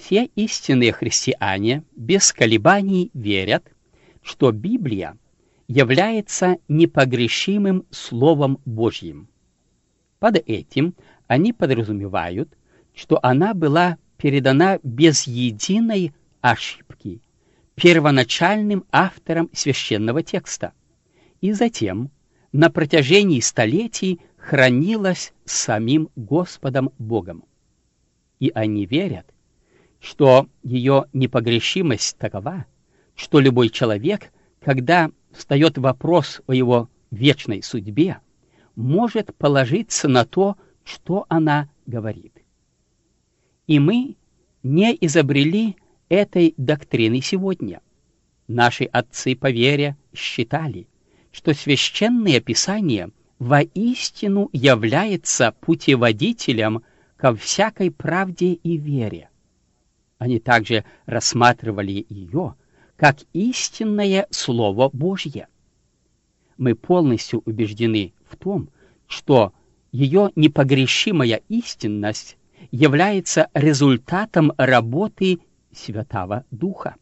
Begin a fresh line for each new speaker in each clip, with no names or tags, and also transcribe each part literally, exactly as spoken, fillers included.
Все истинные христиане без колебаний верят, что Библия является непогрешимым Словом Божьим. Под этим они подразумевают, что она была передана без единой ошибки первоначальным автором священного текста и затем на протяжении столетий хранилась самим Господом Богом. И они верят, что ее непогрешимость такова, что любой человек, когда встает вопрос о его вечной судьбе, может положиться на то, что она говорит. И мы не изобрели этой доктрины сегодня. Наши отцы по вере считали, что Священное Писание воистину является путеводителем ко всякой правде и вере. Они также рассматривали ее как истинное Слово Божье. Мы полностью убеждены в том, что ее непогрешимая истинность является результатом работы Святого Духа.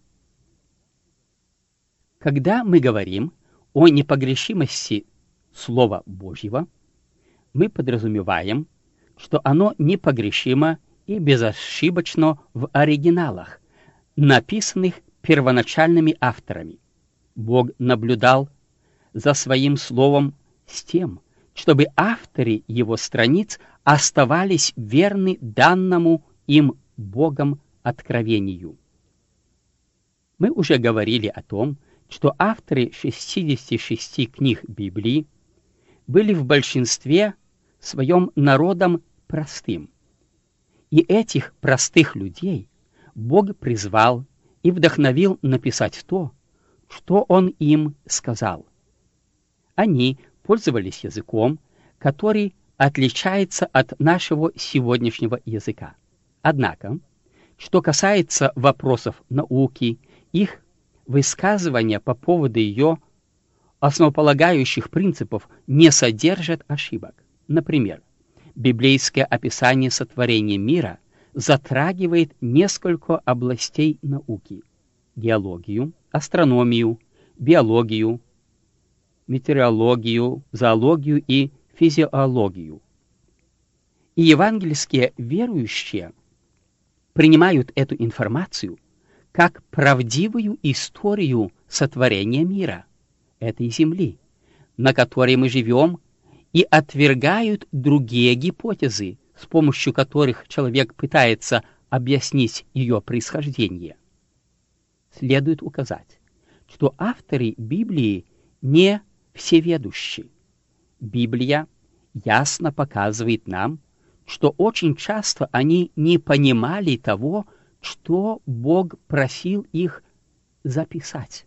Когда мы говорим о непогрешимости Слова Божьего, мы подразумеваем, что оно непогрешимо и безошибочно в оригиналах, написанных первоначальными авторами. Бог наблюдал за своим словом с тем, чтобы авторы его страниц оставались верны данному им Богом откровению. Мы уже говорили о том, что авторы шестидесяти шести книг Библии были в большинстве своем народом простым. И этих простых людей Бог призвал и вдохновил написать то, что Он им сказал. Они пользовались языком, который отличается от нашего сегодняшнего языка. Однако, что касается вопросов науки, их высказывания по поводу ее основополагающих принципов не содержат ошибок. Например, библейское описание сотворения мира затрагивает несколько областей науки: геологию, астрономию, биологию, метеорологию, зоологию и физиологию. И евангельские верующие принимают эту информацию как правдивую историю сотворения мира, этой земли, на которой мы живем, и отвергают другие гипотезы, с помощью которых человек пытается объяснить ее происхождение. Следует указать, что авторы Библии не всеведущи. Библия ясно показывает нам, что очень часто они не понимали того, что Бог просил их записать.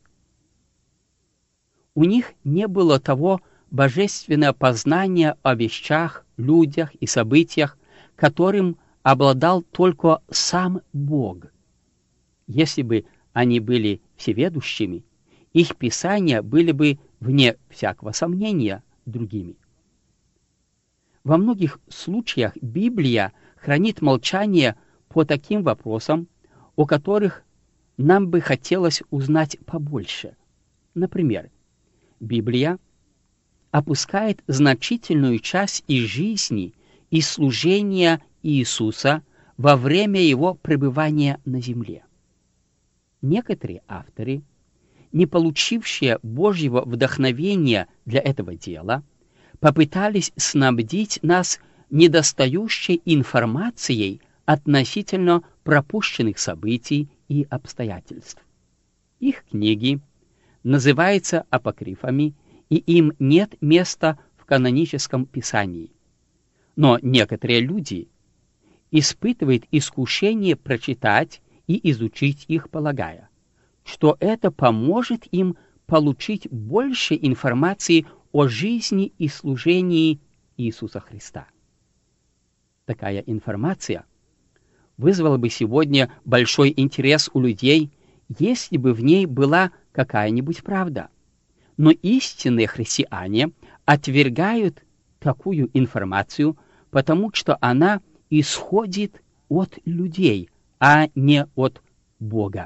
У них не было того божественного познания о вещах, людях и событиях, которым обладал только сам Бог. Если бы они были всеведущими, их писания были бы, вне всякого сомнения, другими. Во многих случаях Библия хранит молчание по таким вопросам, о которых нам бы хотелось узнать побольше. Например, Библия опускает значительную часть из жизни и служения Иисуса во время его пребывания на земле. Некоторые авторы, не получившие Божьего вдохновения для этого дела, попытались снабдить нас недостающей информацией относительно пропущенных событий и обстоятельств. Их книги называются апокрифами, и им нет места в каноническом писании. Но некоторые люди испытывают искушение прочитать и изучить их, полагая, что это поможет им получить больше информации о жизни и служении Иисуса Христа. Такая информация вызвала бы сегодня большой интерес у людей, если бы в ней была какая-нибудь правда. Но истинные христиане отвергают такую информацию, потому что она исходит от людей, а не от Бога.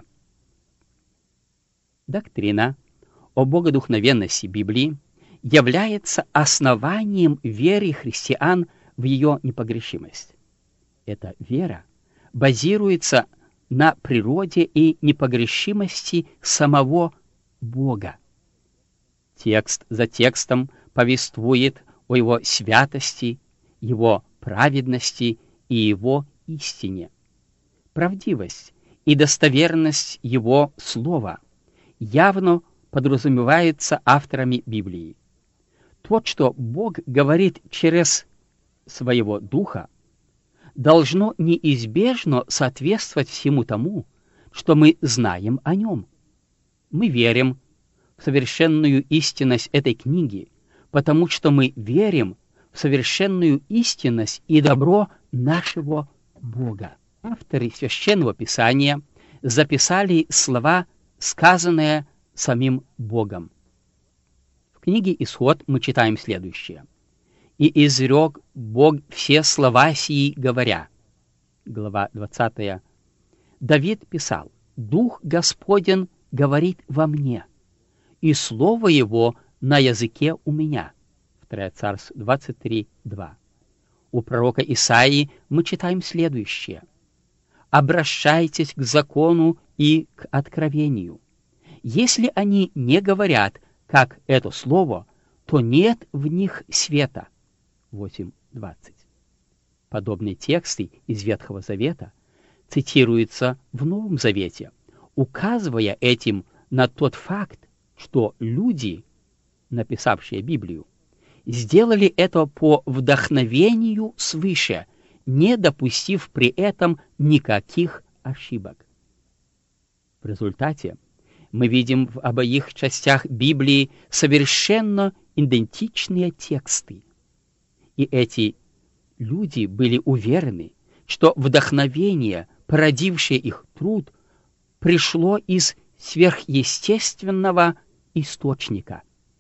Доктрина о богодухновенности Библии является основанием веры христиан в ее непогрешимость. Эта вера базируется на природе и непогрешимости самого Бога. Текст за текстом повествует о его святости, его праведности и его истине. Правдивость и достоверность его слова явно подразумевается авторами Библии. То, что Бог говорит через своего Духа, должно неизбежно соответствовать всему тому, что мы знаем о нем. Мы верим в совершенную истинность этой книги, потому что мы верим в совершенную истинность и добро нашего Бога. Авторы Священного Писания записали слова, сказанные самим Богом. В книге «Исход» мы читаем следующее. «И изрек Бог все слова сии, говоря». Глава двадцатая. Давид писал: «Дух Господен говорит во мне, и слово его на языке у меня». Второе Царств двадцать три, два. У пророка Исаии мы читаем следующее. «Обращайтесь к закону и к откровению. Если они не говорят, как это слово, то нет в них света». восемь двадцать. Подобные тексты из Ветхого Завета цитируются в Новом Завете, указывая этим на тот факт, что люди, написавшие Библию, сделали это по вдохновению свыше, не допустив при этом никаких ошибок. В результате мы видим в обоих частях Библии совершенно идентичные тексты. И эти люди были уверены, что вдохновение, породившее их труд, пришло из сверхъестественного источника.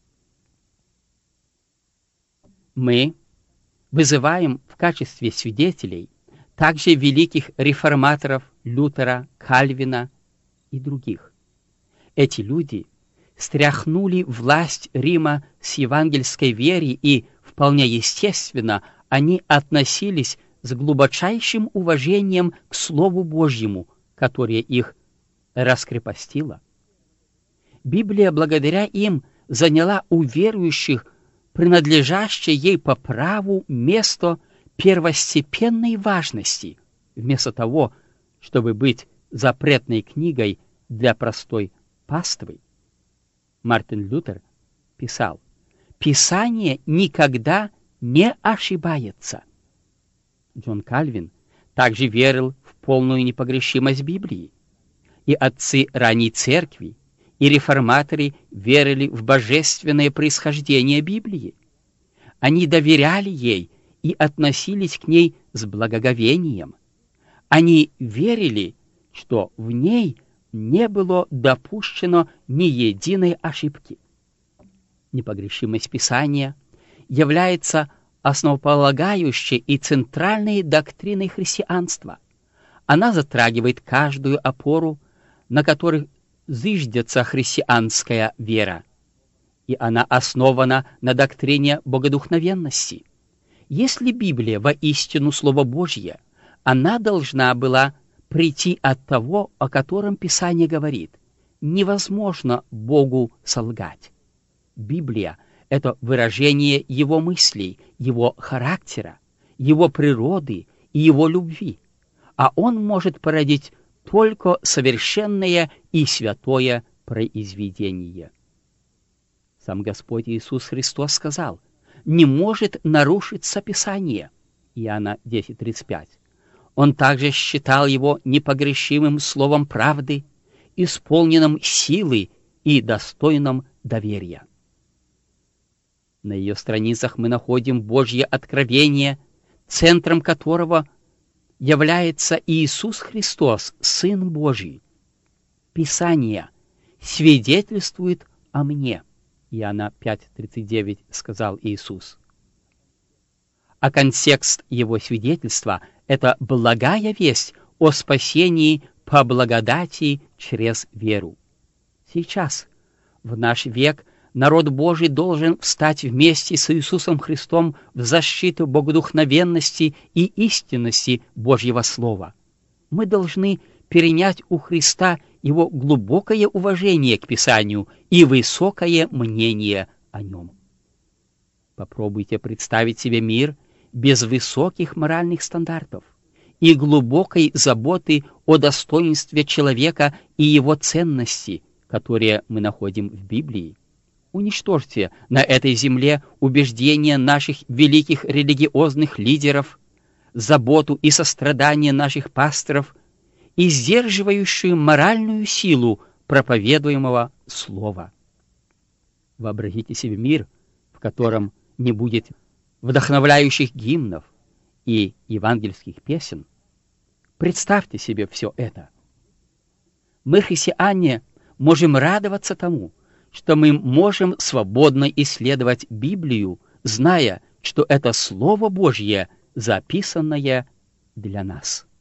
Мы вызываем в качестве свидетелей также великих реформаторов Лютера, Кальвина и других. Эти люди стряхнули власть Рима с евангельской веры, и вполне естественно они относились с глубочайшим уважением к Слову Божьему, которое их раскрепостило. Библия благодаря им заняла у верующих принадлежащее ей по праву место первостепенной важности, вместо того, чтобы быть запретной книгой для простой паствы. Мартин Лютер писал: «Писание никогда не ошибается». Джон Кальвин также верил в полную непогрешимость Библии. И отцы ранней церкви, и реформаторы верили в божественное происхождение Библии. Они доверяли ей и относились к ней с благоговением. Они верили, что в ней не было допущено ни единой ошибки. Непогрешимость Писания является основополагающей и центральной доктриной христианства. Она затрагивает каждую опору, на которой зыждется христианская вера, и она основана на доктрине богодухновенности. Если Библия воистину Слово Божье, она должна была прийти от того, о котором Писание говорит. Невозможно Богу солгать. Библия — это выражение Его мыслей, Его характера, Его природы и Его любви, а Он может породить только совершенное и святое произведение. Сам Господь Иисус Христос сказал: «Не может нарушиться Писание». Иоанна десять тридцать пять. Он также считал его непогрешимым словом правды, исполненным силы и достойным доверия. На ее страницах мы находим Божье откровение, центром которого является Иисус Христос, Сын Божий. Писание свидетельствует о мне. Иоанна пять тридцать девять сказал Иисус. А контекст его свидетельства — это благая весть о спасении по благодати через веру. Сейчас, в наш век, народ Божий должен встать вместе с Иисусом Христом в защиту богодухновенности и истинности Божьего Слова. Мы должны перенять у Христа его глубокое уважение к Писанию и высокое мнение о нем. Попробуйте представить себе мир без высоких моральных стандартов и глубокой заботы о достоинстве человека и его ценности, которые мы находим в Библии. Уничтожьте на этой земле убеждения наших великих религиозных лидеров, заботу и сострадание наших пасторов и сдерживающую моральную силу проповедуемого слова. Вообразите себе мир, в котором не будет вдохновляющих гимнов и евангельских песен. Представьте себе все это. Мы, христиане, можем радоваться тому, что мы можем свободно исследовать Библию, зная, что это Слово Божье, записанное для нас.